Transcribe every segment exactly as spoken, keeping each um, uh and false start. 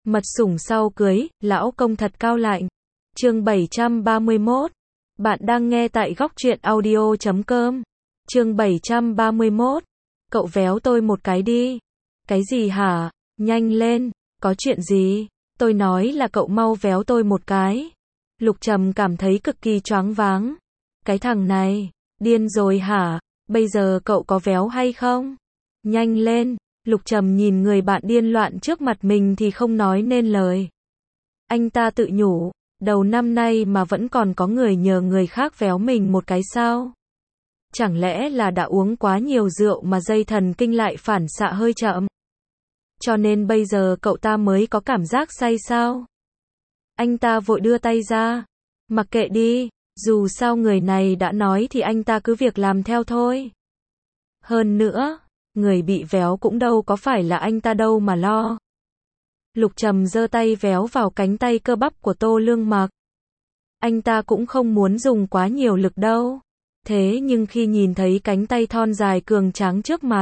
Mật sủng sau cưới, lão công thật cao lạnh. Chương bảy trăm ba mươi mốt. Bạn đang nghe tại góc truyện audio chấm com. Chương bảy trăm ba mươi mốt. Cậu véo tôi một cái đi. Cái gì hả? Nhanh lên, có chuyện gì? Tôi nói là cậu mau véo tôi một cái. Lục Trầm cảm thấy cực kỳ choáng váng. Cái thằng này, điên rồi hả? Bây giờ cậu có véo hay không? Nhanh lên. Lục Trầm nhìn người bạn điên loạn trước mặt mình thì không nói nên lời. Anh ta tự nhủ, đầu năm nay mà vẫn còn có người nhờ người khác véo mình một cái sao? Chẳng lẽ là đã uống quá nhiều rượu mà dây thần kinh lại phản xạ hơi chậm? Cho nên bây giờ cậu ta mới có cảm giác say sao? Anh ta vội đưa tay ra. Mặc kệ đi, dù sao người này đã nói thì anh ta cứ việc làm theo thôi. Hơn nữa, người bị véo cũng đâu có phải là anh ta đâu mà lo. Lục Trầm giơ tay véo vào cánh tay cơ bắp của Tô Lương Mặc. Anh ta cũng không muốn dùng quá nhiều lực đâu. Thế nhưng khi nhìn thấy cánh tay thon dài cường tráng trước mặt,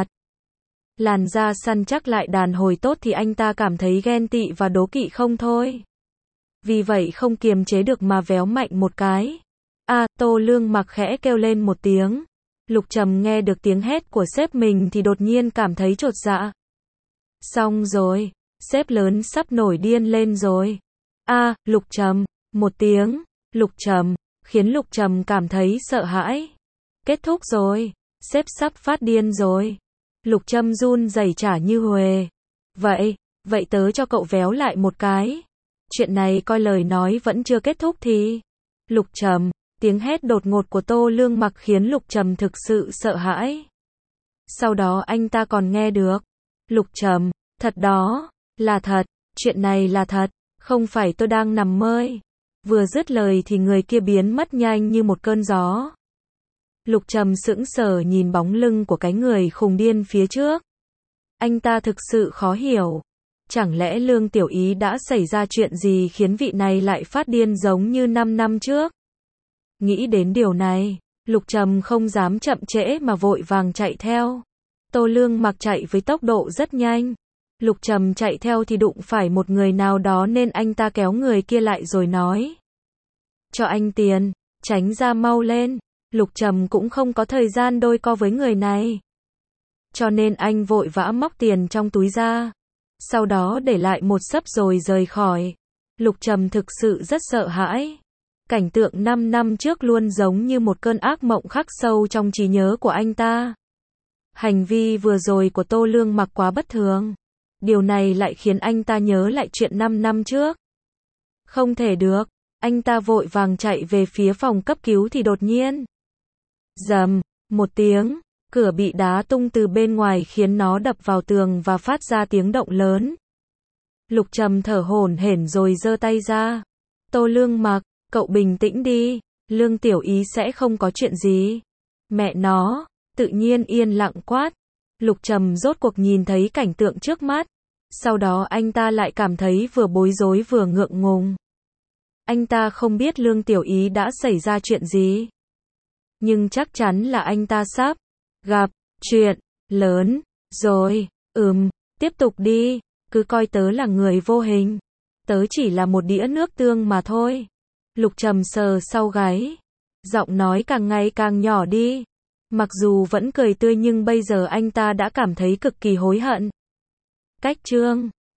làn da săn chắc lại đàn hồi tốt thì anh ta cảm thấy ghen tị và đố kỵ không thôi. Vì vậy không kiềm chế được mà véo mạnh một cái. À, Tô Lương Mặc khẽ kêu lên một tiếng. Lục Trầm nghe được tiếng hét của sếp mình thì đột nhiên cảm thấy chột dạ. Xong rồi, sếp lớn sắp nổi điên lên rồi. À, Lục Trầm, một tiếng, Lục Trầm, khiến Lục Trầm cảm thấy sợ hãi. Kết thúc rồi, sếp sắp phát điên rồi. Lục Trầm run rẩy trả như huề. Vậy, vậy tớ cho cậu véo lại một cái. Chuyện này coi lời nói vẫn chưa kết thúc thì. Lục Trầm, tiếng hét đột ngột của Tô Lương Mặc khiến Lục Trầm thực sự sợ hãi. Sau đó anh ta còn nghe được. Lục Trầm, thật đó, là thật, chuyện này là thật, không phải tôi đang nằm mơ. Vừa dứt lời thì người kia biến mất nhanh như một cơn gió. Lục Trầm sững sờ nhìn bóng lưng của cái người khùng điên phía trước. Anh ta thực sự khó hiểu. Chẳng lẽ Lương Tiểu Ý đã xảy ra chuyện gì khiến vị này lại phát điên giống như năm năm trước? Nghĩ đến điều này, Lục Trầm không dám chậm trễ mà vội vàng chạy theo. Tô Lương Mặc chạy với tốc độ rất nhanh. Lục Trầm chạy theo thì đụng phải một người nào đó nên anh ta kéo người kia lại rồi nói. Cho anh tiền, tránh ra mau lên. Lục Trầm cũng không có thời gian đôi co với người này. Cho nên anh vội vã móc tiền trong túi ra. Sau đó để lại một xấp rồi rời khỏi. Lục Trầm thực sự rất sợ hãi. Cảnh tượng năm năm trước luôn giống như một cơn ác mộng khắc sâu trong trí nhớ của anh ta. Hành vi vừa rồi của Tô Lương Mặc quá bất thường. Điều này lại khiến anh ta nhớ lại chuyện năm năm trước. Không thể được, anh ta vội vàng chạy về phía phòng cấp cứu thì đột nhiên. Rầm, một tiếng, cửa bị đá tung từ bên ngoài khiến nó đập vào tường và phát ra tiếng động lớn. Lục Trầm thở hổn hển rồi giơ tay ra. Tô Lương Mặc, cậu bình tĩnh đi, Lương Tiểu Ý sẽ không có chuyện gì. Mẹ nó, tự nhiên yên lặng quát. Lục Trầm rốt cuộc nhìn thấy cảnh tượng trước mắt. Sau đó anh ta lại cảm thấy vừa bối rối vừa ngượng ngùng. Anh ta không biết Lương Tiểu Ý đã xảy ra chuyện gì. Nhưng chắc chắn là anh ta sắp gặp chuyện lớn rồi. Ừm, tiếp tục đi, cứ coi tớ là người vô hình. Tớ chỉ là một đĩa nước tương mà thôi. Lục Trầm sờ sau gáy. Giọng nói càng ngày càng nhỏ đi. Mặc dù vẫn cười tươi nhưng bây giờ anh ta đã cảm thấy cực kỳ hối hận. Cách chương